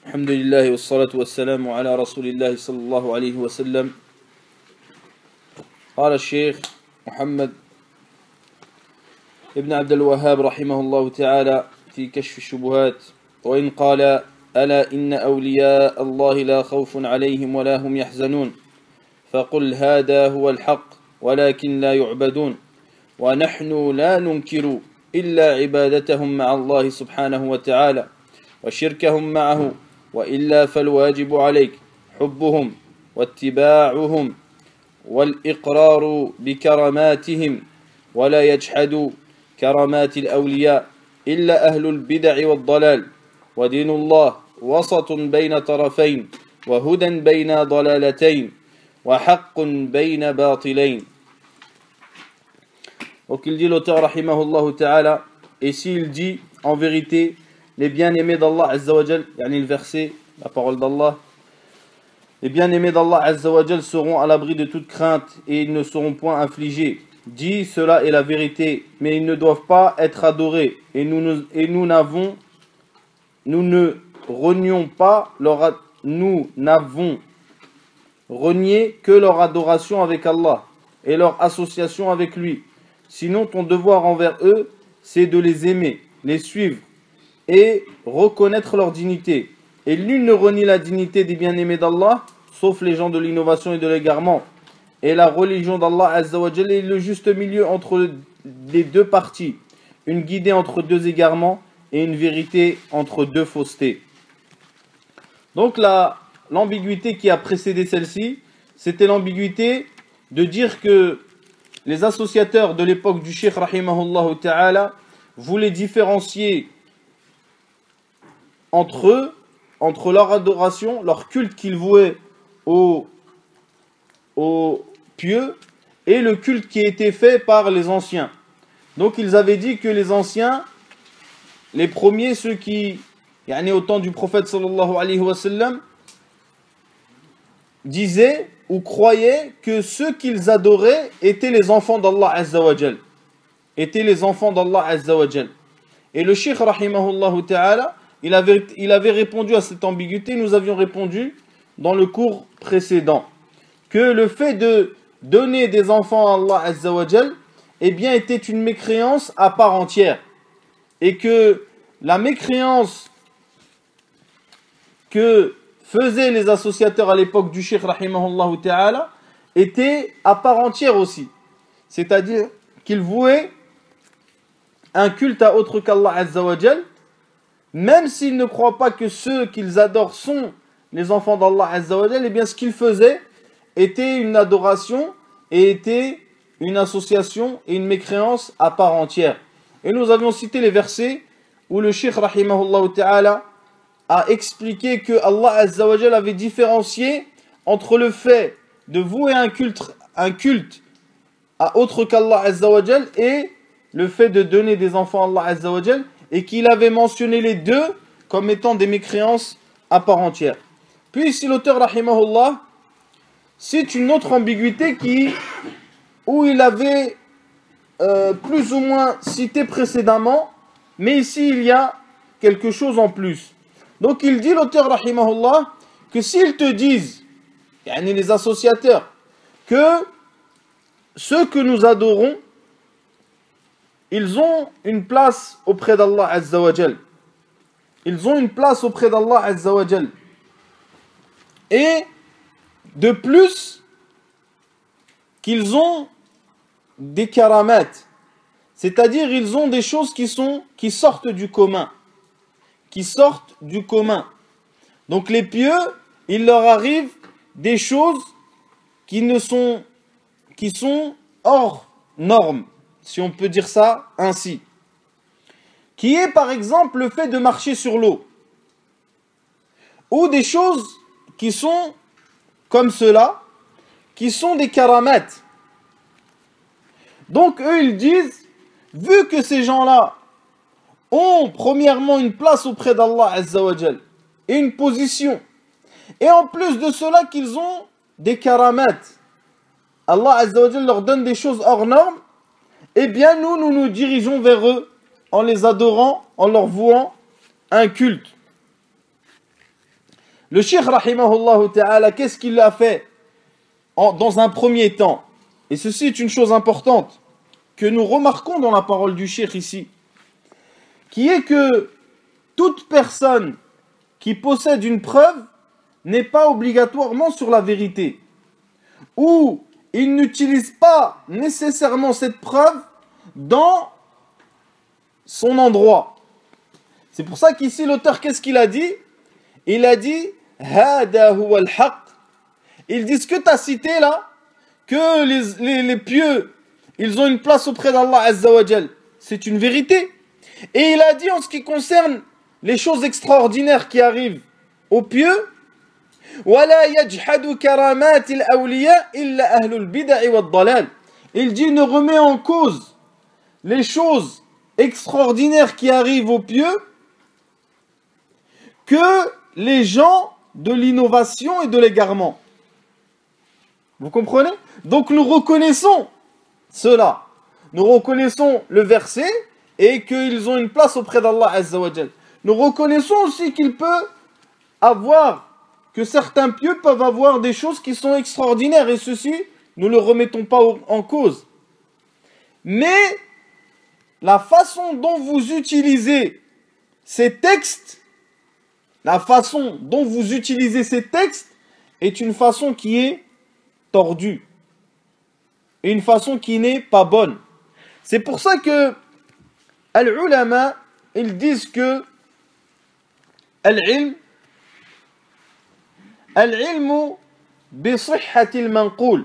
الحمد لله والصلاة والسلام على رسول الله صلى الله عليه وسلم. قال الشيخ محمد ابن عبد الوهاب رحمه الله تعالى في كشف الشبهات: وإن قال: ألا إن أولياء الله لا خوف عليهم ولا هم يحزنون، فقل هذا هو الحق ولكن لا يعبدون، ونحن لا ننكر إلا عبادتهم مع الله سبحانه وتعالى وشركهم معه، وإلا فالواجب عليك حبهم واتباعهم والإقرار بكراماتهم، ولا يجحد كرامات الأولياء إلا أهل البدع والضلال، ودين الله وسط بين طرفين، وهدى بين ضلالتين، وحق بين باطلين. Donc il dit l'auteur rahimahullah ta'ala, et s'il dit en vérité les bien-aimés d'Allah Azza wa Jal, yani le verset, la parole d'Allah, les bien-aimés d'Allah Azza wa Jal seront à l'abri de toute crainte et ils ne seront point affligés. Dit cela est la vérité, mais ils ne doivent pas être adorés, et nous n'avons renié que leur adoration avec Allah et leur association avec lui. Sinon ton devoir envers eux, c'est de les aimer, les suivre et reconnaître leur dignité. Et nul ne renie la dignité des bien-aimés d'Allah, sauf les gens de l'innovation et de l'égarement. Et la religion d'Allah Azza wa Jalla est le juste milieu entre les deux parties, une guidée entre deux égarements et une vérité entre deux faussetés. Donc l'ambiguïté qui a précédé celle-ci, c'était l'ambiguïté de dire que les associateurs de l'époque du Cheikh rahimahullah ta'ala voulaient différencier entre eux, entre leur adoration, leur culte qu'ils vouaient aux pieux et le culte qui était fait par les anciens. Donc ils avaient dit que les anciens, les premiers, ceux qui, au temps du prophète sallallahu alayhi wa sallam, disaient ou croyaient que ceux qu'ils adoraient étaient les enfants d'Allah Azza wa Jal. Étaient les enfants d'Allah Azza wa Jal. Et le Cheikh rahimahullah ta'ala, il avait répondu à cette ambiguïté. Nous avions répondu dans le cours précédent que le fait de donner des enfants à Allah Azza wa Jal, eh bien, était une mécréance à part entière. Et que la mécréance que faisaient les associateurs à l'époque du Cheikh rahimahullah ta'ala était à part entière aussi. C'est-à-dire qu'ils vouaient un culte à autre qu'Allah Azza wa Jal, même s'ils ne croient pas que ceux qu'ils adorent sont les enfants d'Allah Azza wa Jal, eh bien ce qu'ils faisaient était une adoration et était une association et une mécréance à part entière. Et nous avions cité les versets où le Cheikh rahimahullah ta'ala a expliqué que Allah Azza wa Jal avait différencié entre le fait de vouer un culte à autre qu'Allah Azza wa Jal et le fait de donner des enfants à Allah Azza wa Jal, et qu'il avait mentionné les deux comme étant des mécréances à part entière. Puis ici l'auteur rahimahullah cite une autre ambiguïté où il avait plus ou moins cité précédemment, mais ici il y a quelque chose en plus. Donc il dit l'auteur rahimahullah que s'ils te disent, les associateurs, que ceux que nous adorons, ils ont une place auprès d'Allah Azza wa Jal. Ils ont une place auprès d'Allah Azza wa Jal. Et de plus, qu'ils ont des karamat, c'est-à-dire ils ont des choses qui sortent du commun. Qui sortent du commun. Donc les pieux, il leur arrive des choses qui sont hors normes, si on peut dire ça ainsi. Qui est par exemple le fait de marcher sur l'eau. Ou des choses qui sont comme cela, qui sont des karamat. Donc eux ils disent, vu que ces gens-là ont premièrement une place auprès d'Allah Azza wa Jal et une position, et en plus de cela qu'ils ont des karamat, Allah Azza wa Jal leur donne des choses hors normes, eh bien nous nous dirigeons vers eux en les adorant, en leur vouant un culte. Le cheikh rahimahullah ta'ala, qu'est-ce qu'il a fait dans un premier temps? Et ceci est une chose importante que nous remarquons dans la parole du cheikh ici, qui est que toute personne qui possède une preuve n'est pas obligatoirement sur la vérité, ou il n'utilise pas nécessairement cette preuve dans son endroit. C'est pour ça qu'ici l'auteur, qu'est-ce qu'il a dit? Il a dit Hada huwa al-haq. Il dit ce que tu as cité là, que les pieux, ils ont une place auprès d'Allah Azza wa Jal, c'est une vérité. Et il a dit en ce qui concerne les choses extraordinaires qui arrivent aux pieux, وَلَا يَجْحَدُ كَرَامَاتِ الْأَوْلِيَاءِ إِلَّا أَهْلُ الْبِدَعِ وَالضَّلَالِ. Il dit ne remet en cause les choses extraordinaires qui arrivent aux pieux que les gens de l'innovation et de l'égarement. Vous comprenez? Donc nous reconnaissons cela. Nous reconnaissons le verset et qu'ils ont une place auprès d'Allah Azza wa Jal. Nous reconnaissons aussi qu'il peut avoir, que certains pieux peuvent avoir des choses qui sont extraordinaires, et ceci, nous ne le remettons pas en cause. Mais la façon dont vous utilisez ces textes, est une façon qui est tordue, et une façon qui n'est pas bonne. C'est pour ça que al-ulama, ils disent que al-ilm بصحة المنقول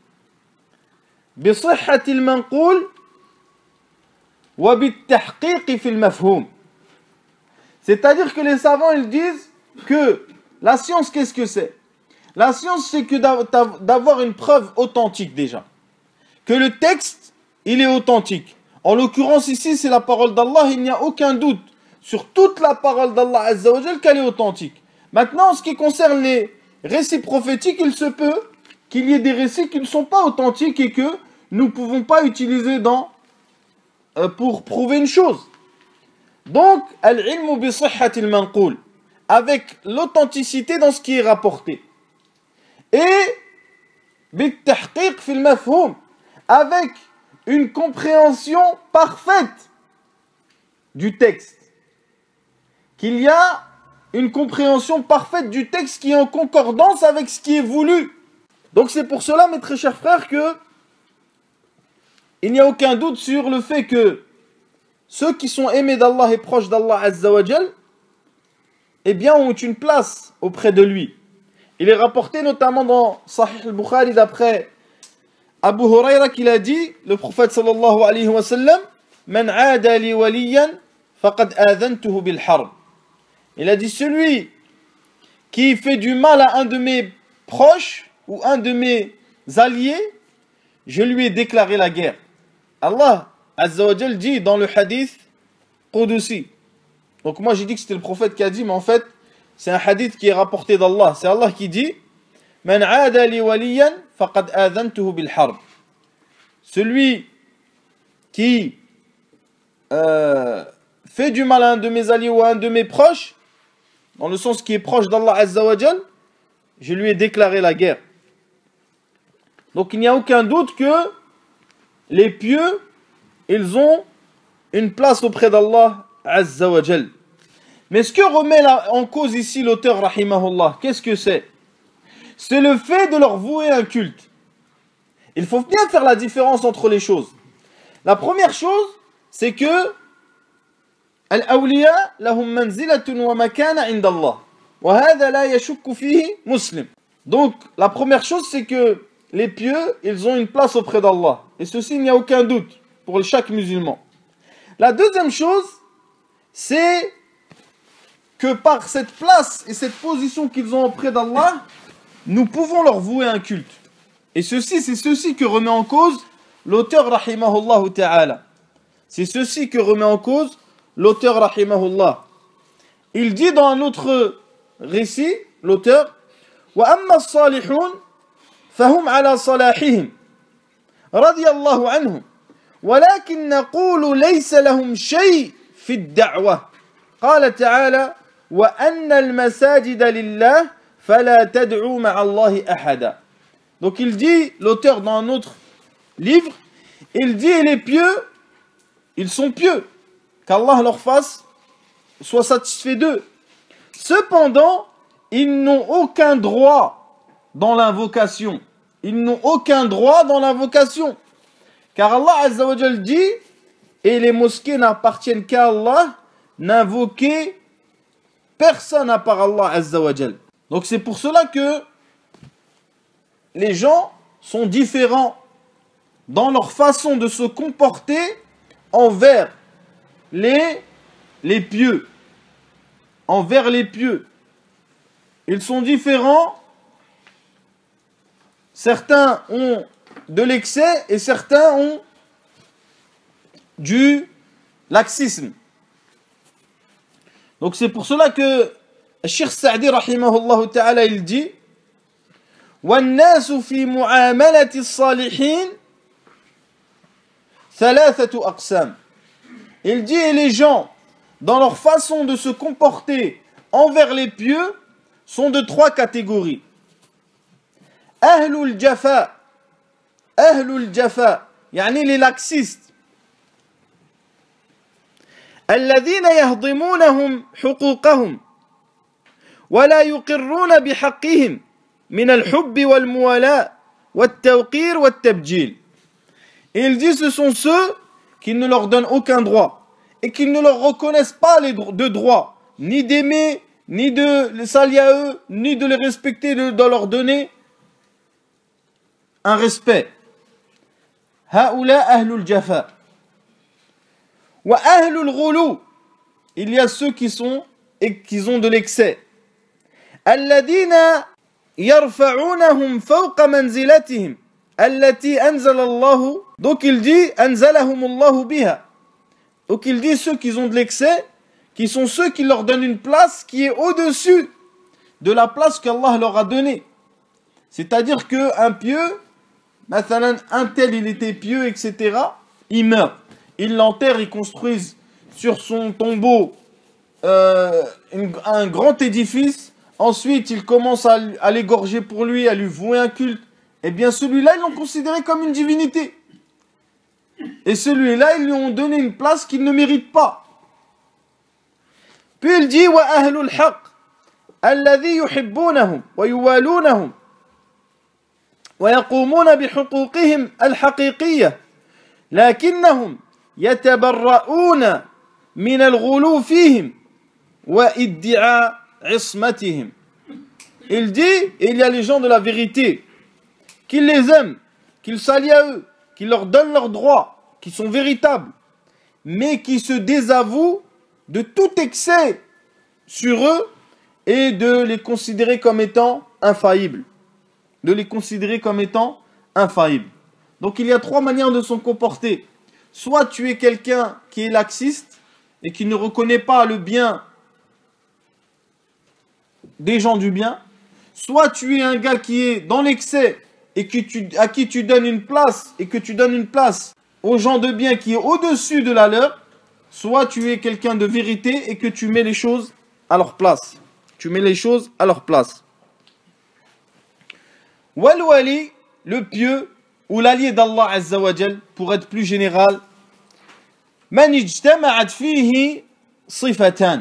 وبالتحقيق في المفهوم. C'est-à-dire que les savants, ils disent que la science, qu'est-ce que c'est? La science, c'est que d'avoir une preuve authentique déjà. Que le texte, il est authentique. En l'occurrence ici, c'est la parole d'Allah, il n'y a aucun doute sur toute la parole d'Allah Azza wa Jal qu'elle est authentique. Maintenant, en ce qui concerne les récits prophétiques, il se peut qu'il y ait des récits qui ne sont pas authentiques et que nous ne pouvons pas utiliser pour prouver une chose. Donc, al-ilmu bi sihhati al-manqul, avec l'authenticité dans ce qui est rapporté. Et bi tahqiq fi al-mafhum, avec une compréhension parfaite du texte. Qu'il y a une compréhension parfaite du texte qui est en concordance avec ce qui est voulu. Donc c'est pour cela, mes très chers frères, que il n'y a aucun doute sur le fait que ceux qui sont aimés d'Allah et proches d'Allah Azza wa Jal, eh bien, ont une place auprès de lui. Il est rapporté notamment dans Sahih al-Bukhari d'après Abu Huraira qu'il a dit, le prophète sallallahu alayhi wa sallam, Man aada li waliyan faqad adhantuhu bil harb. Il a dit, celui qui fait du mal à un de mes proches ou un de mes alliés, je lui ai déclaré la guerre. Allah Azza wa Jal dit dans le hadith Qudusi. Donc moi j'ai dit que c'était le prophète qui a dit, mais en fait c'est un hadith qui est rapporté d'Allah. C'est Allah qui dit Man aada li waliyan faqad adhantuhu bil harb. Celui qui fait du mal à un de mes alliés ou à un de mes proches, dans le sens qui est proche d'Allah Azza wa Jal, je lui ai déclaré la guerre. Donc il n'y a aucun doute que les pieux, ils ont une place auprès d'Allah Azza wa Jal. Mais ce que remet en cause ici l'auteur rahimahullah, qu'est-ce que c'est? C'est le fait de leur vouer un culte. Il faut bien faire la différence entre les choses. La première chose, c'est que الأولياء لهم منزلة ومكانة عند الله وهذا لا يشك فيه مسلم. Donc la première chose, c'est que les pieux, ils ont une place auprès d'Allah, et ceci, il n'y a aucun doute pour chaque musulman. La deuxième chose, c'est que par cette place et cette position qu'ils ont auprès d'Allah, nous pouvons leur vouer un culte. Et ceci, c'est ceci que remet en cause l'auteur rahimahullah ta'ala. C'est ceci que remet en cause l'auteur rahimahullah. Il dit dans un autre récit, l'auteur, وَأَمَّا الصَّالِحُونَ فَهُمْ عَلَى صَلَاحِهِمْ رَضِيَ اللَّهُ عَنْهُمْ وَلَكِنْ نَقُولُ لَيْسَ لَهُمْ شَيْءٍ فِي الدَّعْوَةِ قال تعالى وَأَنَّ الْمَسَاجِدَ لِلَّهِ فلا تدعوا مع الله أحدا. Donc il dit, l'auteur dans un autre livre, il dit, et les pieux, ils sont pieux, qu'Allah leur fasse, soit satisfait d'eux. Cependant, ils n'ont aucun droit dans l'invocation. Ils n'ont aucun droit dans l'invocation. Car Allah Azza wa Jal dit, et les mosquées n'appartiennent qu'à Allah, n'invoquez personne à part Allah Azza wa Jal. Donc c'est pour cela que les gens sont différents dans leur façon de se comporter envers les pieux. Envers les pieux. Ils sont différents. Certains ont de l'excès et certains ont du laxisme. Donc c'est pour cela que Cheikh Sa'di rahimahullah ta'ala il dit وَالنَّاسُ فِي مُعَامَلَةِ الصَّالِحِينَ ثَلَاثَةُ أَقْسَامٍ. Il dit, et les gens, dans leur façon de se comporter envers les pieux, sont de trois catégories. Ahlul Jafa, yani les laxistes. الذين يهضمونهم حقوقهم ولا يقرون بحقهم من الحب والموالاة والتوقير والتبجيل. Et il dit, ce sont ceux qui ne leur donnent aucun droit et qui ne leur reconnaissent pas de droit, ni d'aimer, ni de les s'allier à eux, ni de les respecter, de leur donner un respect. Haoula ahlul jafa. Wa ahlul ghulu. Il y a ceux qui sont et qui ont de l'excès. Alladina yarfa'unahum fawqa manzilatihim allati anzala Allah. Donc il dit anzalahum Allah biha. Donc il dit ceux qui ont de l'excès, qui sont ceux qui leur donnent une place qui est au-dessus de la place qu'Allah leur a donnée. C'est-à-dire qu'un pieux, mathalan, un tel il était pieux, etc., il meurt. Ils l'enterrent, ils construisent sur son tombeau un grand édifice. Ensuite, ils commencent à l'égorger pour lui, à lui vouer un culte. Eh bien, celui-là, ils l'ont considéré comme une divinité. Et celui-là, ils lui ont donné une place qu'il ne mérite pas. Puis il dit, wa ahlul haqq, alladhi yuhibbunahum, wa yuwalunahum, wa yaqumuna bihuquqihim al-haqiqiyyah, lakinnahum yatabarra'una min al-ghulu fihim, wa iddi'a ismatihim. Il dit, et il y a les gens de la vérité, qu'ils les aiment, qu'ils s'allient à eux, qui leur donnent leurs droits, qui sont véritables, mais qui se désavouent de tout excès sur eux et de les considérer comme étant infaillibles. De les considérer comme étant infaillibles. Donc il y a trois manières de se comporter. Soit tu es quelqu'un qui est laxiste et qui ne reconnaît pas le bien des gens du bien. Soit tu es un gars qui est dans l'excès et à qui tu donnes une place et que tu donnes une place aux gens de bien qui est au-dessus de la leur, soit tu es quelqu'un de vérité et que tu mets les choses à leur place. Tu mets les choses à leur place. Wal wali, le pieux ou l'allié d'Allah Azza wa Jal, pour être plus général, man ijtama'at fihi sifatan.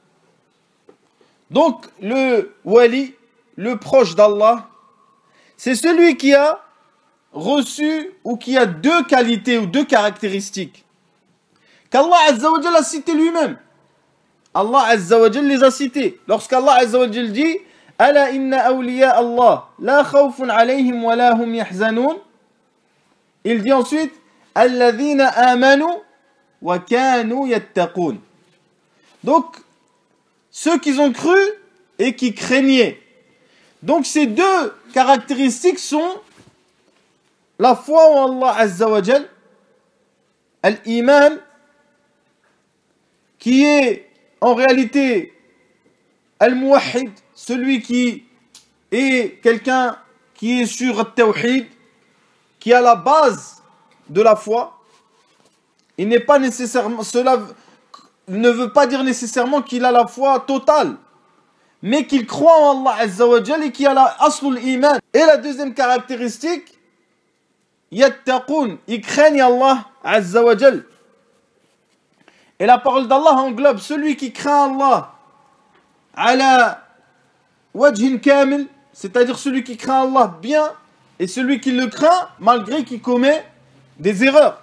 Donc le wali, le proche d'Allah, c'est celui qui a reçu ou qui a deux qualités ou deux caractéristiques qu'Allah Azza wa Jal a cité lui-même. Allah Azza wa Jal les a cités. Lorsqu'Allah Azza wa Jal dit Ala inna awliya Allah la khawfun alayhim wa la hum yahzanun. Il dit ensuite Alladhina amanu wa kanu yattaqun. Donc ceux qui ont cru et qui craignaient. Donc ces deux caractéristiques sont la foi en Allah Azza wa Jal, al-iman, qui est en réalité al-muwahhid, celui qui est quelqu'un qui est sur al-tawhid, qui a la base de la foi. Il n'est pas nécessairement, cela ne veut pas dire nécessairement qu'il a la foi totale, mais qu'il croit en Allah Azza wa Jal et qui a la aslul iman. Et la deuxième caractéristique, yattaqun, ils craignent Allah Azza wa Jal. Et la parole d'Allah englobe celui qui craint Allah ala wajhin kamil, c'est-à-dire celui qui craint Allah bien, et celui qui le craint malgré qu'il commet des erreurs.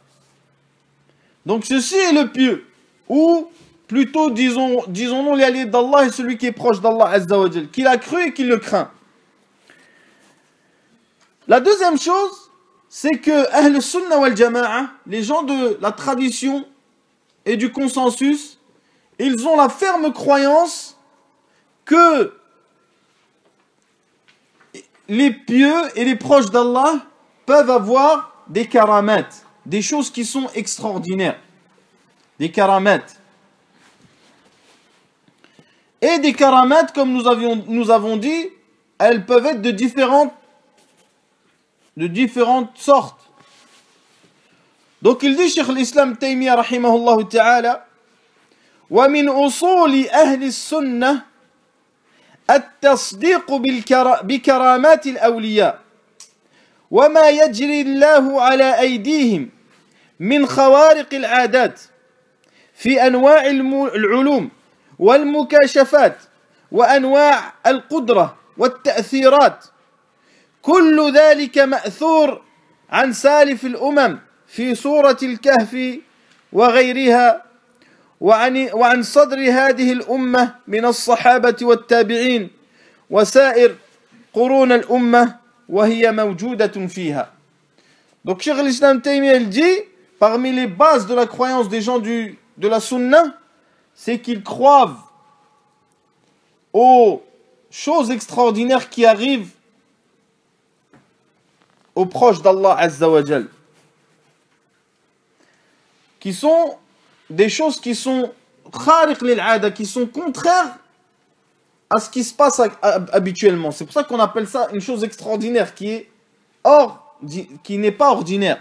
Donc ceci est le pieux, ou plutôt disons-nous l'allié d'Allah est celui qui est proche d'Allah Azza wa Jal, qu'il a cru et qu'il le craint. La deuxième chose, c'est que Ahl Sunnah wal Jama'a, les gens de la tradition et du consensus, ils ont la ferme croyance que les pieux et les proches d'Allah peuvent avoir des karamats, des choses qui sont extraordinaires. Des karamats. Et des karamats, comme nous avons dit, elles peuvent être de différentes sortes. Donc il dit, Cheikh l'Islam Taymiyyah rahimahullah ta'ala, وَمِنْ أُصُولِ أَهْلِ السُّنَّةِ التصديق بكرامات الأولياء وما يجري الله على أيديهم من خوارق العادات في أنواع العلوم والمكاشفات وأنواع القدرة والتأثيرات كل ذلك مأثور عن سالف الأمم في سورة الكهف وغيرها وعن صدر هذه الأمة من الصحابة والتابعين وسائر قرون الأمة وهي موجودة فيها. Donc Cheikh l'Islam Taymiyyah il dit, parmi les bases de la croyance des gens de la Sunna, c'est qu'ils croient aux choses extraordinaires qui arrivent aux proches d'Allah Azza wa Jal, qui sont des choses qui sont khariq lil ada, qui sont contraires à ce qui se passe habituellement. C'est pour ça qu'on appelle ça une chose extraordinaire qui n'est pas ordinaire.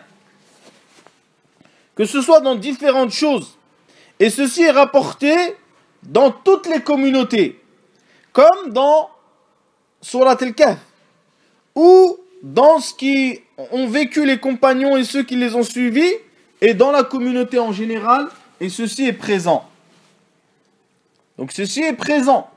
Que ce soit dans différentes choses. Et ceci est rapporté dans toutes les communautés. Comme dans Surat al-Kahf. Ou dans ce qui ont vécu les compagnons et ceux qui les ont suivis. Et dans la communauté en général. Et ceci est présent. Donc ceci est présent.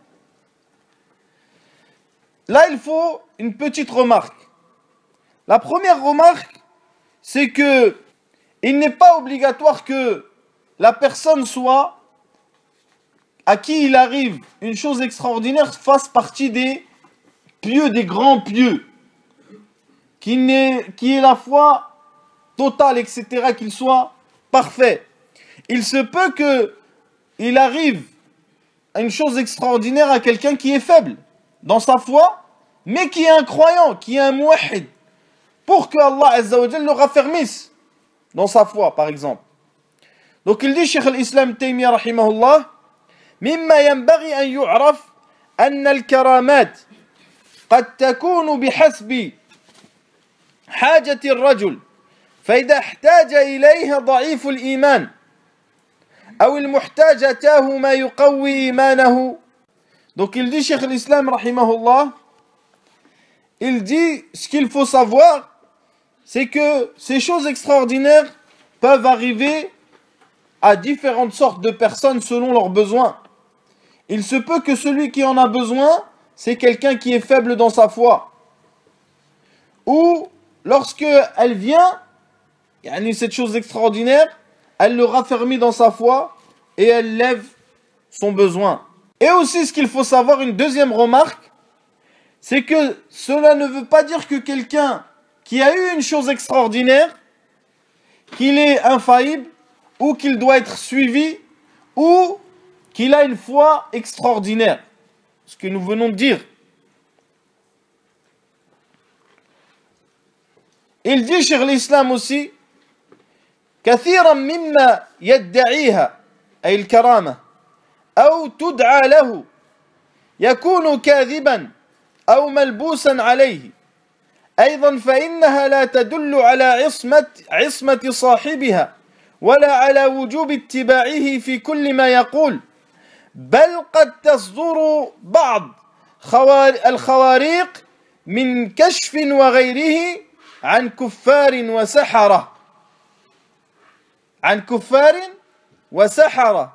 Là, il faut une petite remarque. La première remarque, c'est que il n'est pas obligatoire que la personne soit, à qui il arrive une chose extraordinaire, fasse partie des pieux, des grands pieux, qui est la foi totale, etc., qu'il soit parfait. Il se peut qu'il arrive à une chose extraordinaire à quelqu'un qui est faible dans sa foi, mais qui est un croyant, qui est un muwahhid, pour que Allah Azza wa Jalla le raffermisse dans sa foi, par exemple. Donc il dit, Cheikh l'Islam Taymiyyah rahimahullah, مما ينبغي أن يعرف أن الكرامات قد تكون بحسب حاجة الرجل فإذا احتاج إليها ضعيف الإيمان أو المحتاج أتاه ما يقوي إيمانه. Donc il dit, Cheikh l'Islam rahimahullah, il dit, ce qu'il faut savoir, c'est que ces choses extraordinaires peuvent arriver à différentes sortes de personnes selon leurs besoins. Il se peut que celui qui en a besoin, c'est quelqu'un qui est faible dans sa foi. Ou lorsque elle vient, cette chose extraordinaire, elle le raffermit dans sa foi et elle lève son besoin. Et aussi, ce qu'il faut savoir, une deuxième remarque, c'est que cela ne veut pas dire que quelqu'un qui a eu une chose extraordinaire, qu'il est infaillible, ou qu'il doit être suivi, ou qu'il a une foi extraordinaire. Ce que nous venons de dire. Il dit, Cheikh l'Islam aussi, كثيرا مما يدعيها أي الكرامة أو تدعى له يكون كاذبا أو ملبوسا عليه أيضا فإنها لا تدل على عصمة صاحبها ولا على وجوب اتباعه في كل ما يقول بل قد تصدر بعض الخواريق من كشف وغيره عن كفار وسحرة عن كفار وسحرة.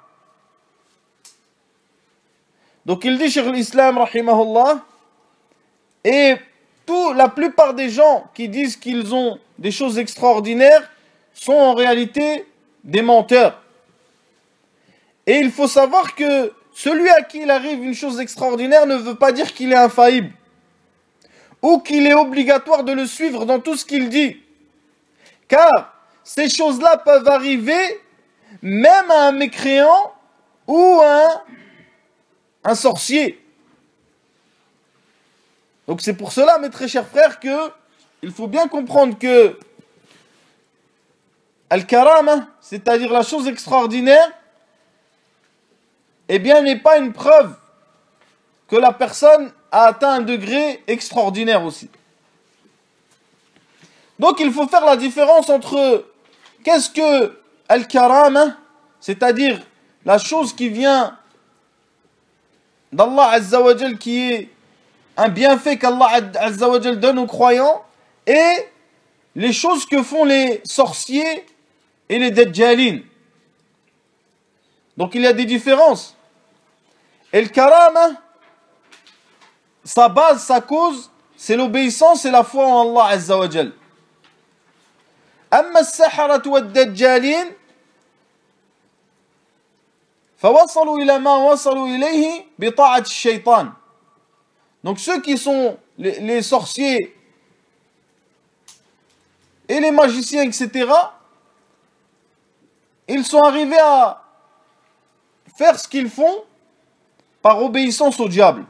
Donc il dit, Cheikh l'Islam, rahimahullah, et la plupart des gens qui disent qu'ils ont des choses extraordinaires sont en réalité des menteurs. Et il faut savoir que celui à qui il arrive une chose extraordinaire ne veut pas dire qu'il est infaillible ou qu'il est obligatoire de le suivre dans tout ce qu'il dit. Car ces choses-là peuvent arriver même à un mécréant ou à un sorcier. Donc c'est pour cela, mes très chers frères, que il faut bien comprendre que Al-Karama, c'est-à-dire la chose extraordinaire, eh bien, n'est pas une preuve que la personne a atteint un degré extraordinaire aussi. Donc il faut faire la différence entre qu'est-ce que Al-Karama, c'est-à-dire la chose qui vient d'Allah Azza wa Jal, qui est un bienfait qu'Allah Azza wa Jal donne aux croyants, et les choses que font les sorciers et les dajjalines. Donc il y a des différences. Et le karama, sa base, sa cause, c'est l'obéissance et la foi en Allah Azza wa Jal. أما السحرة والدجالين فوصلوا إلى ما وصلوا إليه بطاعة الشيطان. Donc ceux qui sont les sorciers et les magiciens, etc., ils sont arrivés à faire ce qu'ils font par obéissance au diable.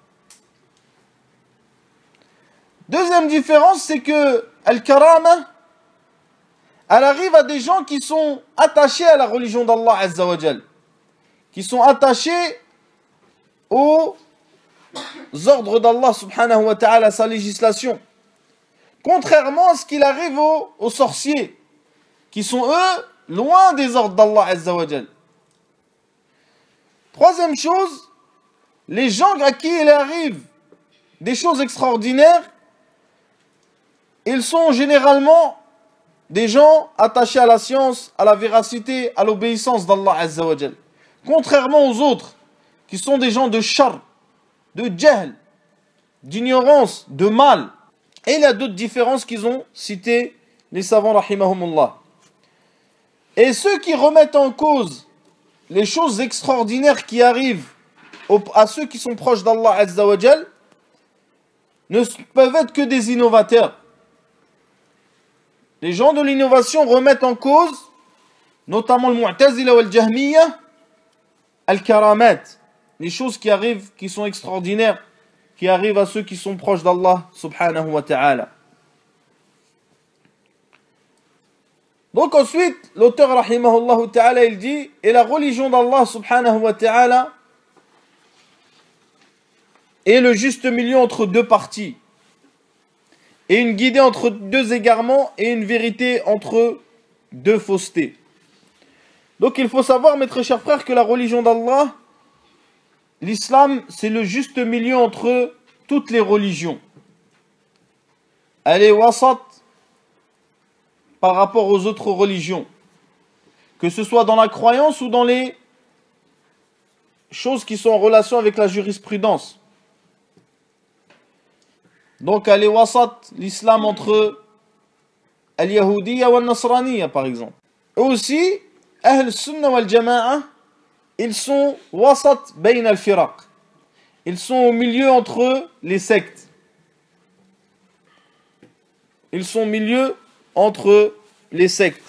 Deuxième différence, c'est que Al-Karama, elle arrive à des gens qui sont attachés à la religion d'Allah Azza wa Jal, qui sont attachés aux ordres d'Allah subhanahu wa ta'ala, à sa législation. Contrairement à ce qu'il arrive aux sorciers, qui sont eux loin des ordres d'Allah Azza wa Jal. Troisième chose, les gens à qui il arrive des choses extraordinaires, ils sont généralement des gens attachés à la science, à la véracité, à l'obéissance d'Allah Azza wa Jal. Contrairement aux autres, qui sont des gens de shar, de jahl, d'ignorance, de mal. Et il y a d'autres différences qu'ils ont citées, les savants rahimahumullah. Et ceux qui remettent en cause les choses extraordinaires qui arrivent à ceux qui sont proches d'Allah Azza wa Jal ne peuvent être que des innovateurs. Les gens de l'innovation remettent en cause, notamment le Mu'tazila ou le Jahmiya, Al-Karamat, les choses qui arrivent, qui sont extraordinaires, qui arrivent à ceux qui sont proches d'Allah subhanahu wa ta'ala. Donc ensuite, l'auteur rahimahullah ta'ala, il dit, et la religion d'Allah subhanahu wa ta'ala est le juste milieu entre deux parties, et une guidée entre deux égarements, et une vérité entre deux faussetés. Donc il faut savoir, mes très chers frères, que la religion d'Allah, l'islam, c'est le juste milieu entre toutes les religions. Elle est wasat par rapport aux autres religions, que ce soit dans la croyance ou dans les choses qui sont en relation avec la jurisprudence. Donc elle est wasat, l'islam, entre al-Yahudiyya ou al-Nasraniyya par exemple. Et aussi, Ahl Sunnah wal Jama'a, ils sont wasat bayn al-firaq. Ils sont au milieu entre les sectes. Ils sont au milieu entre les sectes.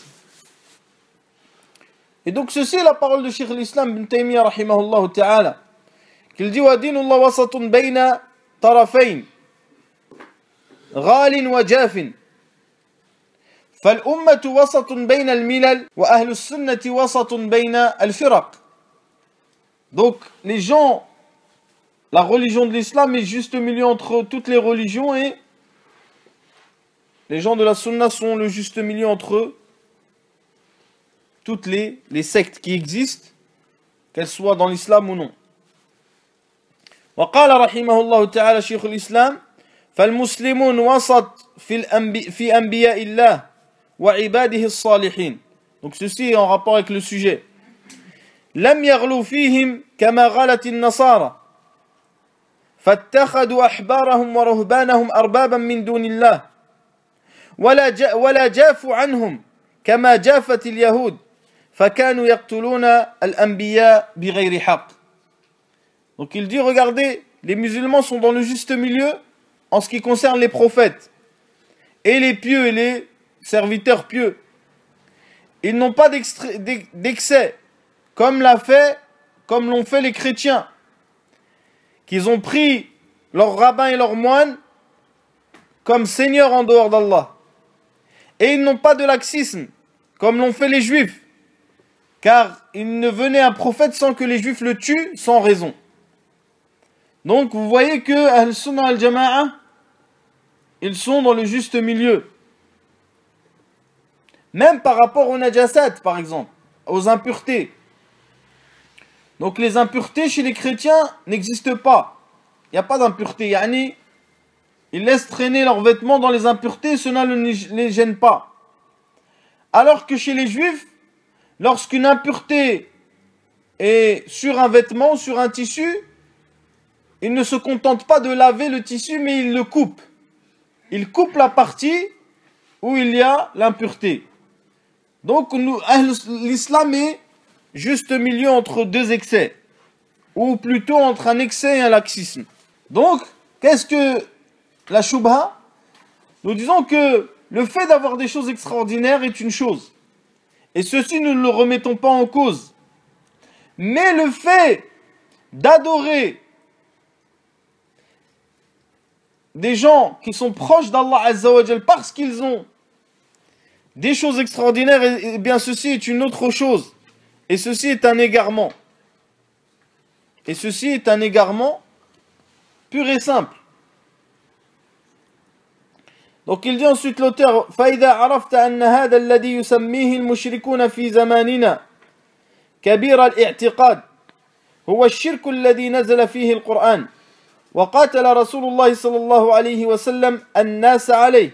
Et donc ceci est la parole de Cheikh l'Islam ibn Taymiyyah rahimahullah ta'ala, qu'il dit wa dinullah wasatun bayna tarafayn ghalin wa jafin فالأمة وسط بين الملل وأهل السنة وسط بين الفرق. Donc les gens, la religion de l'islam est juste au milieu entre toutes les religions, et les gens de la sunna sont le juste milieu entre toutes les sectes qui existent. qu'elle soit dans l'islam ou non. وقال رحمه الله تعالى شيخ الإسلام فالمسلمون وسط في أنبياء الله وعباده الصالحين. Donc ceci est en rapport avec le sujet. لم يغلوا فيهم كما غلت النصارى فاتخذوا أحبارهم ورهبانهم أربابا من دون الله ولا جافوا عنهم كما جافت اليهود فكانوا يقتلون الأنبياء بغير حق. Donc il dit, regardez, les musulmans sont dans le juste milieu en ce qui concerne les prophètes et les pieux et les serviteurs pieux. Ils n'ont pas d'excès comme l'ont fait les chrétiens, qu'ils ont pris leurs rabbins et leurs moines comme seigneurs en dehors d'Allah. Et ils n'ont pas de laxisme comme l'ont fait les juifs, car il ne venait un prophète sans que les juifs le tuent sans raison. Donc vous voyez que Ahl-Sunnah al-Jama'a, ils sont dans le juste milieu. Même par rapport aux najasat, par exemple, aux impuretés. Donc les impuretés chez les chrétiens n'existent pas. Il n'y a pas d'impureté. Yani, ils laissent traîner leurs vêtements dans les impuretés, cela ne les gêne pas. Alors que chez les juifs, lorsqu'une impureté est sur un vêtement, sur un tissu, ils ne se contentent pas de laver le tissu, mais ils le coupent. Ils coupent la partie où il y a l'impureté. Donc l'islam est juste milieu entre deux excès, ou plutôt entre un excès et un laxisme. Donc, qu'est-ce que la shubha? Nous disons que le fait d'avoir des choses extraordinaires est une chose. Et ceci, nous ne le remettons pas en cause. Mais le fait d'adorer des gens qui sont proches d'Allah Azza wa Jal parce qu'ils ont des choses extraordinaires, et bien ceci est une autre chose. Et ceci est un égarement. Et ceci est un égarement pur et simple. Donc il dit ensuite l'auteur فَإِذَا عَرَفْتَ أَنَّ هَذَا الَّذِي يُسَمِّيهِ الْمُشْرِكُونَ فِي زَمَانِنَا كَبِيرَ الْإِعْتِقَادِ هو الشرك الذي نزل فيه القرآن وقاتل رسول الله صلى الله عليه وسلم الناس عليه.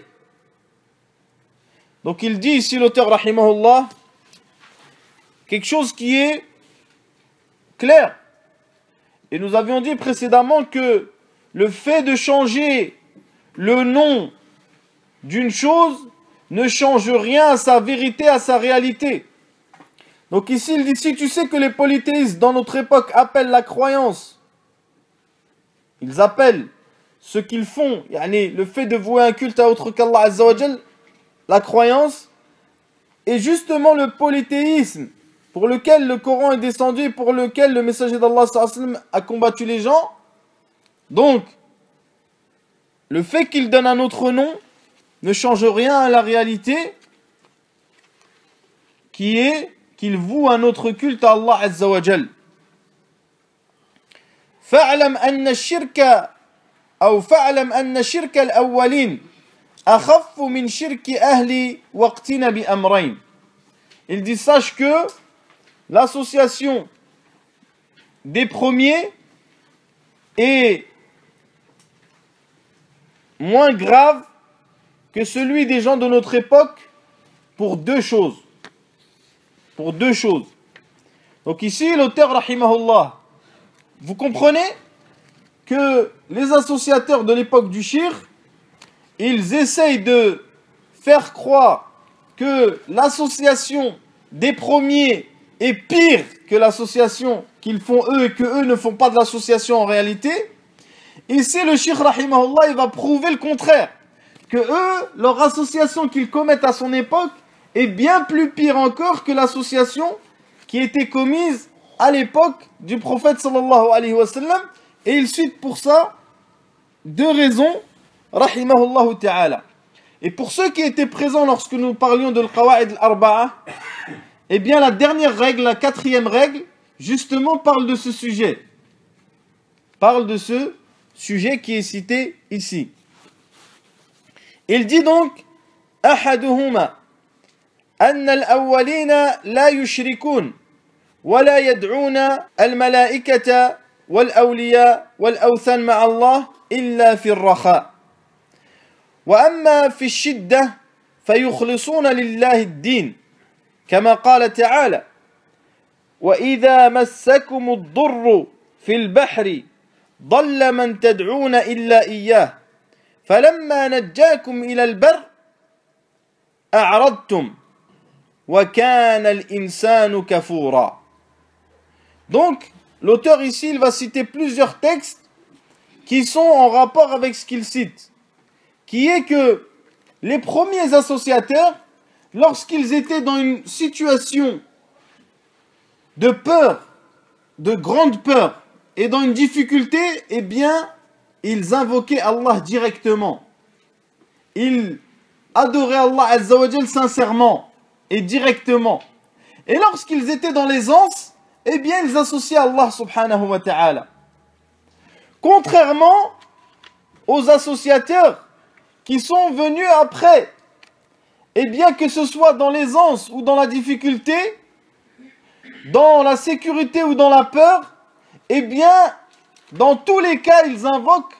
Donc il dit ici l'auteur rahimahullah quelque chose qui est clair. Et nous avions dit précédemment que le fait de changer le nom d'une chose ne change rien à sa vérité, à sa réalité. Donc ici il dit, si tu sais que les polythéistes dans notre époque appellent la croyance, ils appellent ce qu'ils font, yani le fait de vouer un culte à autre qu'Allah Azza wa Jal, la croyance, et justement le polythéisme pour lequel le Coran est descendu et pour lequel le messager d'Allah sallallahu alayhi wa sallam a combattu les gens. Donc, le fait qu'il donne un autre nom ne change rien à la réalité qui est qu'il voue un autre culte à Allah Azza wa Jal. فاعلم أن الشرك أو فاعلم أن شرك الأولين أخف من شرك أهل وقتنا بأمرين. Il dit, sache que l'association des premiers est moins grave que celui des gens de notre époque pour deux choses. Pour deux choses. Donc ici, l'auteur, rahimahullah, vous comprenez que les associateurs de l'époque du shirk, ils essayent de faire croire que l'association des premiers est pire que l'association qu'ils font eux et que eux ne font pas de l'association en réalité. Ici, le shirk, rahimahullah, il va prouver le contraire. Que eux, leur association qu'ils commettent à son époque est bien plus pire encore que l'association qui était commise à l'époque du prophète sallallahu alayhi wa sallam. Et il cite pour ça deux raisons, rahimahullah ta'ala. Et pour ceux qui étaient présents lorsque nous parlions de l'Qawa'id al-Arba'a, eh bien la dernière règle, la quatrième règle, justement parle de ce sujet. Parle de ce sujet qui est cité ici. Il dit donc أحدهما أن الأولين لا يشركون ولا يدعون الملائكة والأولياء والأوثان مع الله إلا في الرخاء وأما في الشدة فيخلصون لله الدين كما قال تعالى وإذا مسكم الضر في البحر ضل من تدعون إلا إياه فلما نجاكم إلى البر أعرضتم وكان الإنسان كفورا. Donc, l'auteur ici, il va citer plusieurs textes qui sont en rapport avec ce qu'il cite, qui est que les premiers associateurs, lorsqu'ils étaient dans une situation de peur, de grande peur, et dans une difficulté, eh bien, ils invoquaient Allah directement. Ils adoraient Allah Azza wa Jal sincèrement et directement. Et lorsqu'ils étaient dans l'aisance, eh bien, ils associaient Allah subhanahu wa ta'ala. Contrairement aux associateurs qui sont venus après, eh bien, que ce soit dans l'aisance ou dans la difficulté, dans la sécurité ou dans la peur, eh bien, dans tous les cas, ils invoquent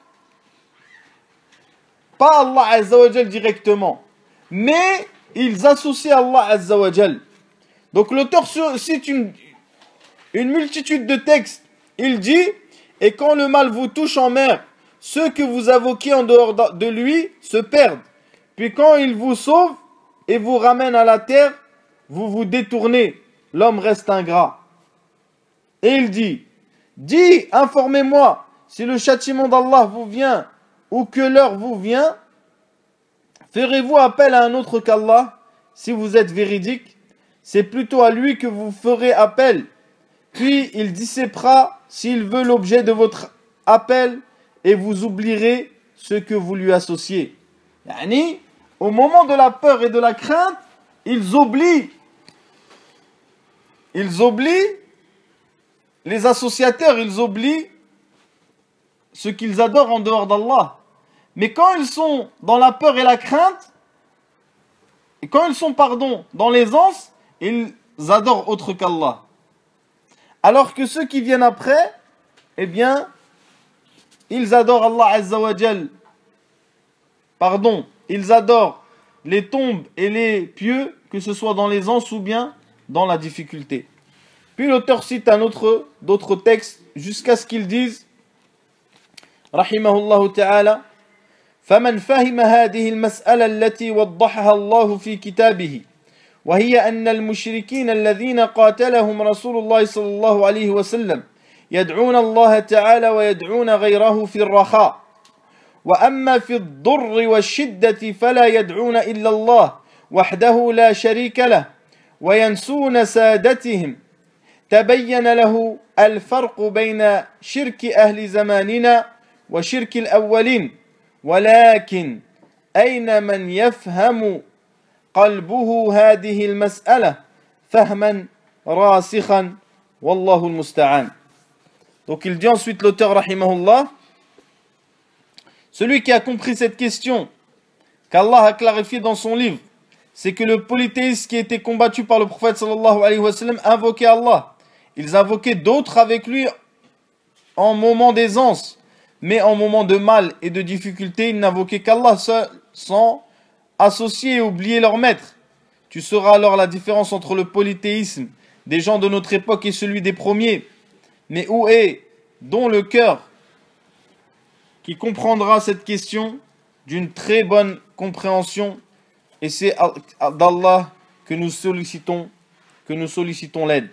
pas Allah Azza wa Jal directement, mais ils associent Allah Azza wa Jal. Donc l'auteur cite une multitude de textes. Il dit, et quand le mal vous touche en mer, ceux que vous invoquez en dehors de lui se perdent. Puis quand il vous sauve et vous ramène à la terre, vous vous détournez. L'homme reste ingrat. Et il dit, informez-moi si le châtiment d'Allah vous vient ou que l'heure vous vient, ferez-vous appel à un autre qu'Allah si vous êtes véridique? C'est plutôt à lui que vous ferez appel. Puis il dissipera s'il veut l'objet de votre appel et vous oublierez ce que vous lui associez. Yani, au moment de la peur et de la crainte, ils oublient les associateurs, ils oublient ce qu'ils adorent en dehors d'Allah. Mais quand ils sont dans la peur et la crainte, et quand ils sont, dans l'aisance, ils adorent autre qu'Allah. Alors que ceux qui viennent après, eh bien, ils adorent Allah Azza wa Jal. Ils adorent les tombes et les pieux, que ce soit dans l'aisance ou bien dans la difficulté. Puis l'auteur cite d'autres textes jusqu'à ce qu'ils disent Rahimahullah ta'ala فمن فهم هذه المسألة التي وضحها الله في كتابه وهي أن المشركين الذين قاتلهم رسول الله صلى الله عليه وسلم يدعون الله تعالى ويدعون غيره في الرخاء وأما في الضر والشدة فلا يدعون إلا الله وحده لا شريك له وينسون سادتهم تبين له الفرق بين شرك أهل زماننا وشرك الأولين ولكن أين من يفهم قلبه هذه المسألة فهما راسخا والله المستعان. Donc il dit ensuite l'auteur rahimahullah, celui qui a compris cette question qu'Allah a clarifié dans son livre, c'est que le polythéisme qui était combattu par le prophète sallallahu alayhi wa sallam invoquait Allah. Ils invoquaient d'autres avec lui en moment d'aisance, mais en moment de mal et de difficulté, ils n'invoquaient qu'Allah seul, sans associer et oublier leur maître. Tu sauras alors la différence entre le polythéisme des gens de notre époque et celui des premiers. Mais où est donc le cœur qui comprendra cette question d'une très bonne compréhension, et c'est d'Allah que nous sollicitons l'aide.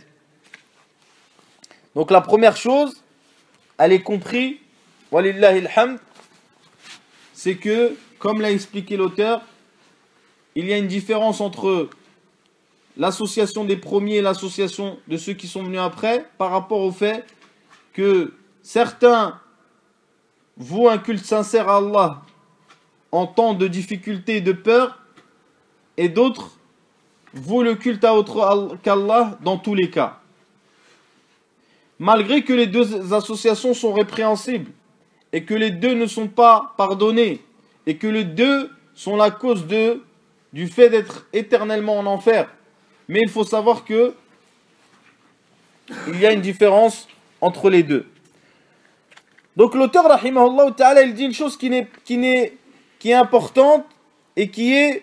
Donc la première chose, elle est comprise, walillahi alhamd, c'est que, comme l'a expliqué l'auteur, il y a une différence entre l'association des premiers et l'association de ceux qui sont venus après, par rapport au fait que certains vouent un culte sincère à Allah en temps de difficulté et de peur, et d'autres vouent le culte à autre qu'Allah dans tous les cas. Malgré que les deux associations sont répréhensibles, et que les deux ne sont pas pardonnés, et que les deux sont la cause du fait d'être éternellement en enfer. Mais il faut savoir que il y a une différence entre les deux. Donc l'auteur, rahimahullah ta'ala, il dit une chose qui est importante et qui est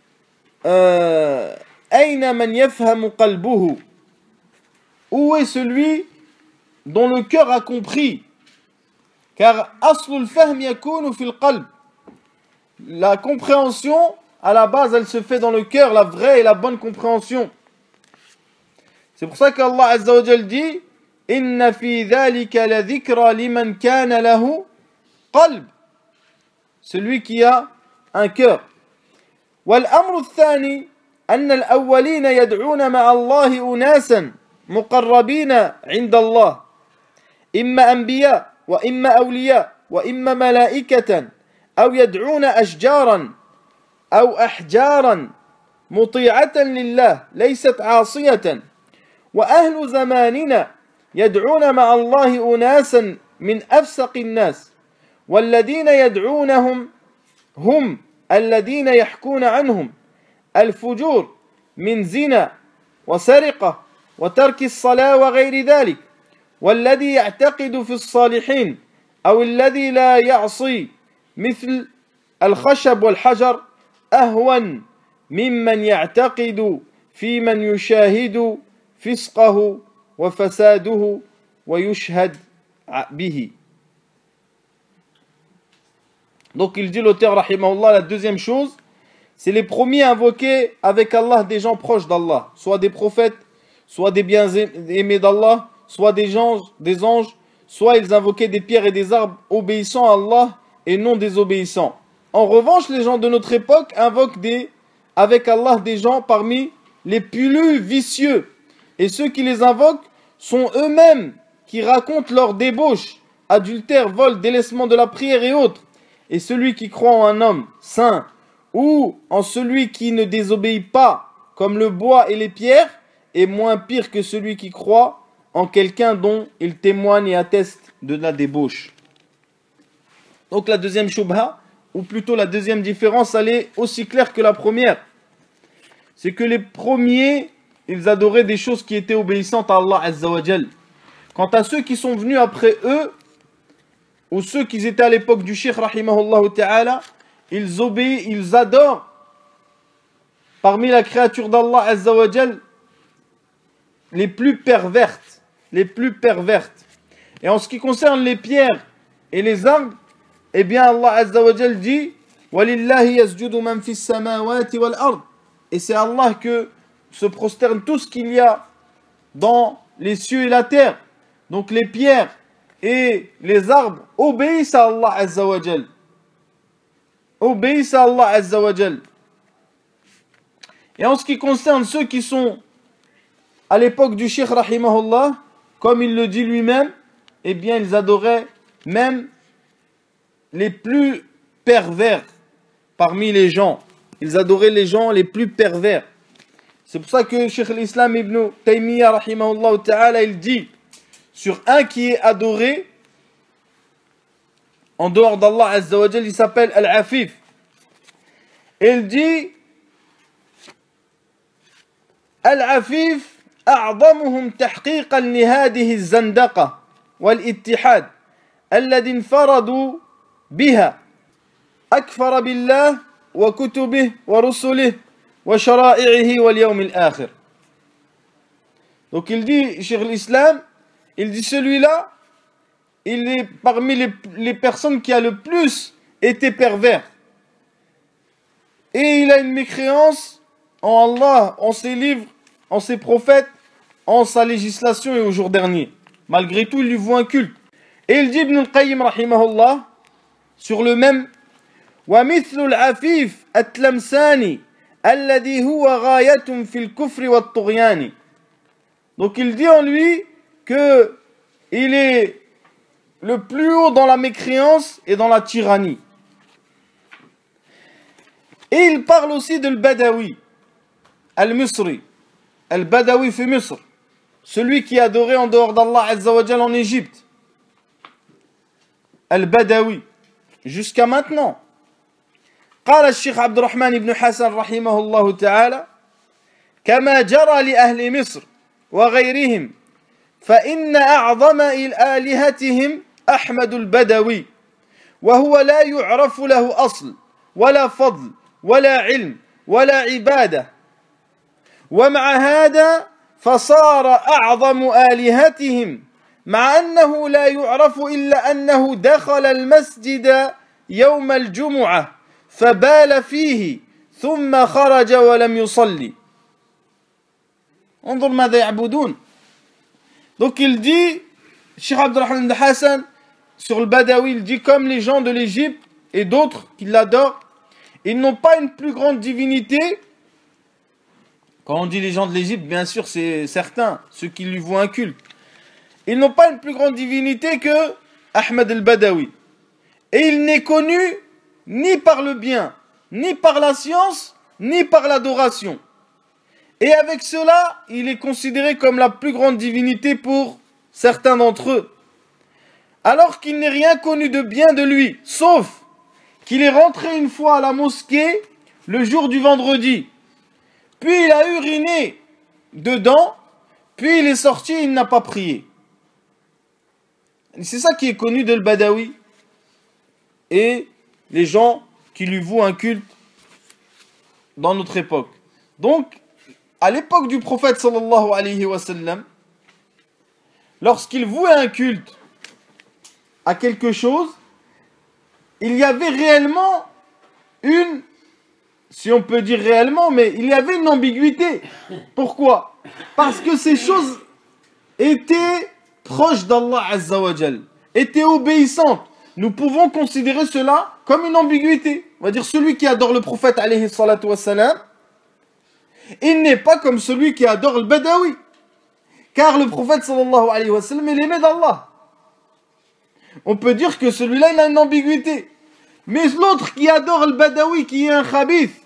Aina man yafhamu qalbuhu. Où est celui dont le cœur a compris? Car aslul fahm yakunu fil qalb. La compréhension, à la base, elle se fait dans le cœur, la vraie et la bonne compréhension. C'est pour ça qu'Allah Azza wa Jal dit Inna fi dhalika la dhikra liman kana lahu qalb. Celui qui a un cœur. Wal amru thani أن الأولين يدعون مع الله أناسا مقربين عند الله إما أنبياء وإما أولياء وإما ملائكة أو يدعون أشجارا أو أحجارا مطيعة لله ليست عاصية وأهل زماننا يدعون مع الله أناسا من أفسق الناس والذين يدعونهم هم الذين يحكون عنهم الفجور من زنا وسرقة وترك الصلاة وغير ذلك والذي يعتقد في الصالحين أو الذي لا يعصي مثل الخشب والحجر أهون ممن يعتقد في من يشاهد فسقه وفساده ويشهد به. Donc il dit l'auteur rahimahullah, la deuxième chose, c'est les premiers à invoquer avec Allah des gens proches d'Allah, soit des prophètes, soit des bien-aimés d'Allah, soit des anges, soit ils invoquaient des pierres et des arbres obéissant à Allah et non désobéissants. En revanche, les gens de notre époque invoquent avec Allah des gens parmi les plus vicieux. Et ceux qui les invoquent sont eux-mêmes qui racontent leurs débauches, adultère, vol, délaissement de la prière et autres. Et celui qui croit en un homme saint ou en celui qui ne désobéit pas, comme le bois et les pierres, est moins pire que celui qui croit en quelqu'un dont il témoigne et atteste de la débauche. Donc la deuxième shubha, ou plutôt la deuxième différence, elle est aussi claire que la première. C'est que les premiers, ils adoraient des choses qui étaient obéissantes à Allah Azza wa Jal. Quant à ceux qui sont venus après eux, ou ceux qui étaient à l'époque du Cheikh rahimahullah ta'ala, ils adorent parmi la créature d'Allah Azza wa Jal les plus pervertes. Et en ce qui concerne les pierres et les arbres, eh bien Allah Azza wa Jal dit Walillahi yasjudu man fis samawati wal ard. Et c'est Allah que se prosterne tout ce qu'il y a dans les cieux et la terre. Donc les pierres et les arbres obéissent à Allah Azza wa Jal. Obéissent à Allah Azza wa Jal. Et en ce qui concerne ceux qui sont à l'époque du Cheikh rahimahullah, comme il le dit lui-même, eh bien ils adoraient même les plus pervers parmi les gens. Ils adoraient les gens les plus pervers. C'est pour ça que Cheikh l'Islam Ibn Taymiyyah rahimahullah ta'ala, il dit sur un qui est adoré en dehors d'Allah Azza wa Jal, il s'appelle Al-Afif. Et il dit Al-Afif أعظمهم تحقيقا لهذه الزندقة والاتحاد الذي انفردوا بها أكفر بالله وكتبه ورسله وشرائعه واليوم الآخر. Donc il dit, Cheikh l'Islam, il dit celui-là, il est parmi les personnes qui a le plus été pervers. Et il a une mécréance en Allah, en ses livres, en ses prophètes, en sa législation et au jour dernier. Malgré tout, il lui voit un culte. Et il dit Ibn al-Qayyim rahimahullah sur le même وَمِثْلُ الْعَفِيفِ التْلَمْسَانِ الَّذِي هُوَ غَايَةٌ فِي الْكُفْرِ وَالطُّغْيَانِ. Donc il dit en lui que il est le plus haut dans la mécréance et dans la tyrannie. Et il parle aussi de l'Badawi, Al-Misri, Al-Badawi fi Misr, celui qui adorait en dehors d'Allah Azza wa Jal en Égypte. Al-Badawi, jusqu'à maintenant. قال الشيخ عبد الرحمن بن حسن رحمه الله تعالى كما جرى لأهل مصر وغيرهم فإن أعظم آلهتهم أحمد البدوي وهو لا يعرف له أصل ولا فضل ولا علم ولا عبادة ومع هذا فصار أعظم آلهتهم مع أنه لا يعرف إلا أنه دخل المسجد يوم الجمعة فبال فيه ثم خرج ولم يصلي. انظر ماذا يعبدون. Donc il dit, Cheikh Abdurrahman ibn Hassan, sur le Badawi, il dit comme les gens de l'Égypte et d'autres qui l'adorent, ils n'ont pas une plus grande divinité. Quand on dit les gens de l'Égypte, bien sûr, c'est certains, ceux qui lui vouent un culte. Ils n'ont pas une plus grande divinité que Ahmed al-Badawi. Et il n'est connu ni par le bien, ni par la science, ni par l'adoration. Et avec cela, il est considéré comme la plus grande divinité pour certains d'entre eux. Alors qu'il n'est rien connu de bien de lui, sauf qu'il est rentré une fois à la mosquée le jour du vendredi. Puis il a uriné dedans, puis il est sorti et il n'a pas prié. C'est ça qui est connu de Al-Badawi. Et les gens qui lui vouent un culte dans notre époque. Donc, à l'époque du prophète sallallahu alayhi wa sallam, lorsqu'il vouait un culte à quelque chose, il y avait réellement une, si on peut dire réellement, mais il y avait une ambiguïté. Pourquoi? Parce que ces choses étaient proches d'Allah Azza wa Jal, étaient obéissantes. Nous pouvons considérer cela comme une ambiguïté. On va dire celui qui adore le prophète alayhi salatu wa salam, il n'est pas comme celui qui adore le Badawi. Car le prophète sallallahu alayhi wa sallam, il aimait d'Allah. On peut dire que celui-là, il a une ambiguïté. Mais l'autre qui adore le Badawi, qui est un khabith,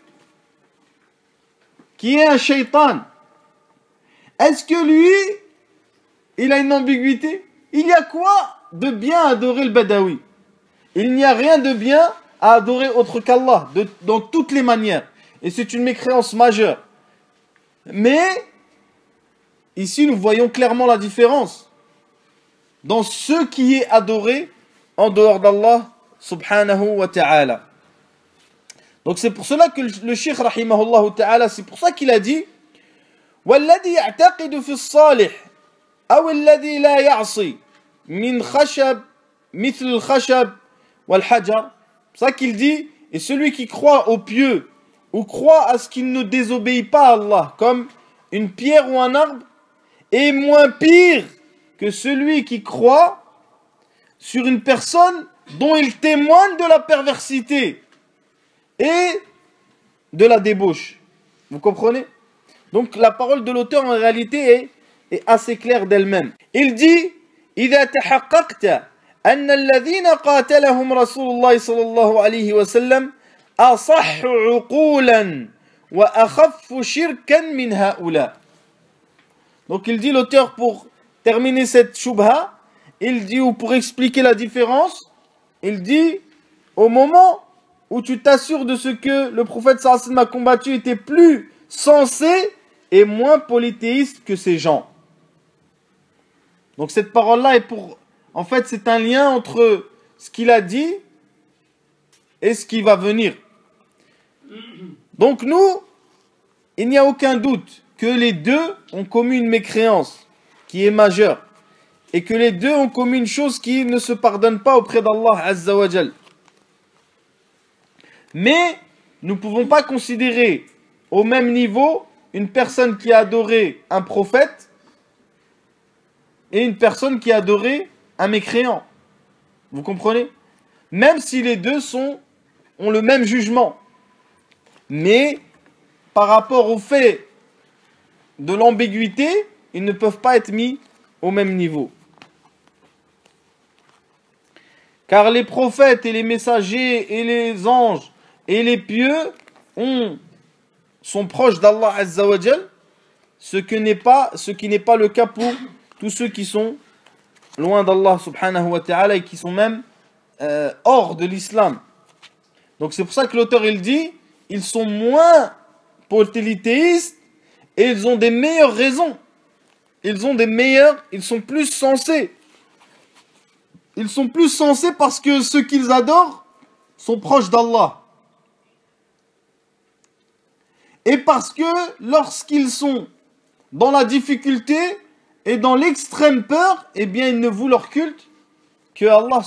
qui est un shaitan, est-ce que lui, il a une ambiguïté? Il y a quoi de bien à adorer le Badawi? Il n'y a rien de bien à adorer autre qu'Allah, dans toutes les manières. Et c'est une mécréance majeure. Mais, ici nous voyons clairement la différence dans ce qui est adoré en dehors d'Allah subhanahu wa ta'ala. Donc c'est pour cela que le Cheikh rahimahullah ta'ala, c'est pour ça qu'il a dit وَالَّذِي يَعْتَقِدُ فِي الصَّالِحِ أَوْ الَّذِي لَا يَعْصِي مِنْ خَشَبْ مِثْلِ الْخَشَبْ وَالْحَجَرِ. C'est ça qu'il dit, et celui qui croit au pieux ou croit à ce qu'il ne désobéit pas à Allah, comme une pierre ou un arbre, est moins pire que celui qui croit sur une personne dont il témoigne de la perversité et de la débauche. Vous comprenez? Donc la parole de l'auteur en réalité est assez claire d'elle-même. Il dit إذا تحققت أن الذين قاتلهم رسول الله صلى الله عليه وسلم أصح عقولا وأخف شركا من هؤلاء. Donc il dit l'auteur pour terminer cette shubha, il dit, ou pour expliquer la différence, il dit au moment où tu t'assures de ce que le prophète sallallahu alayhi wa sallam a combattu était plus sensé et moins polythéiste que ces gens. Donc cette parole-là est pour... En fait, c'est un lien entre ce qu'il a dit et ce qui va venir. Donc nous, il n'y a aucun doute que les deux ont commis une mécréance qui est majeure. Et que les deux ont commis une chose qui ne se pardonne pas auprès d'Allah Azza wa Jal. Mais nous ne pouvons pas considérer au même niveau une personne qui a adoré un prophète et une personne qui a adoré un mécréant. Vous comprenez? Même si les deux ont le même jugement. Mais par rapport au fait de l'ambiguïté, ils ne peuvent pas être mis au même niveau. Car les prophètes et les messagers et les anges et les pieux sont proches d'Allah Azza wa Jal, ce qui n'est pas le cas pour tous ceux qui sont loin d'Allah subhanahu wa ta'ala et qui sont même hors de l'islam. Donc c'est pour ça que l'auteur il dit, ils sont moins polythéistes et ils ont des meilleures raisons ils ont des meilleurs, ils sont plus sensés. Ils sont plus sensés parce que ceux qu'ils adorent sont proches d'Allah. Et parce que lorsqu'ils sont dans la difficulté et dans l'extrême peur, eh bien ils ne vouent leur culte que Allah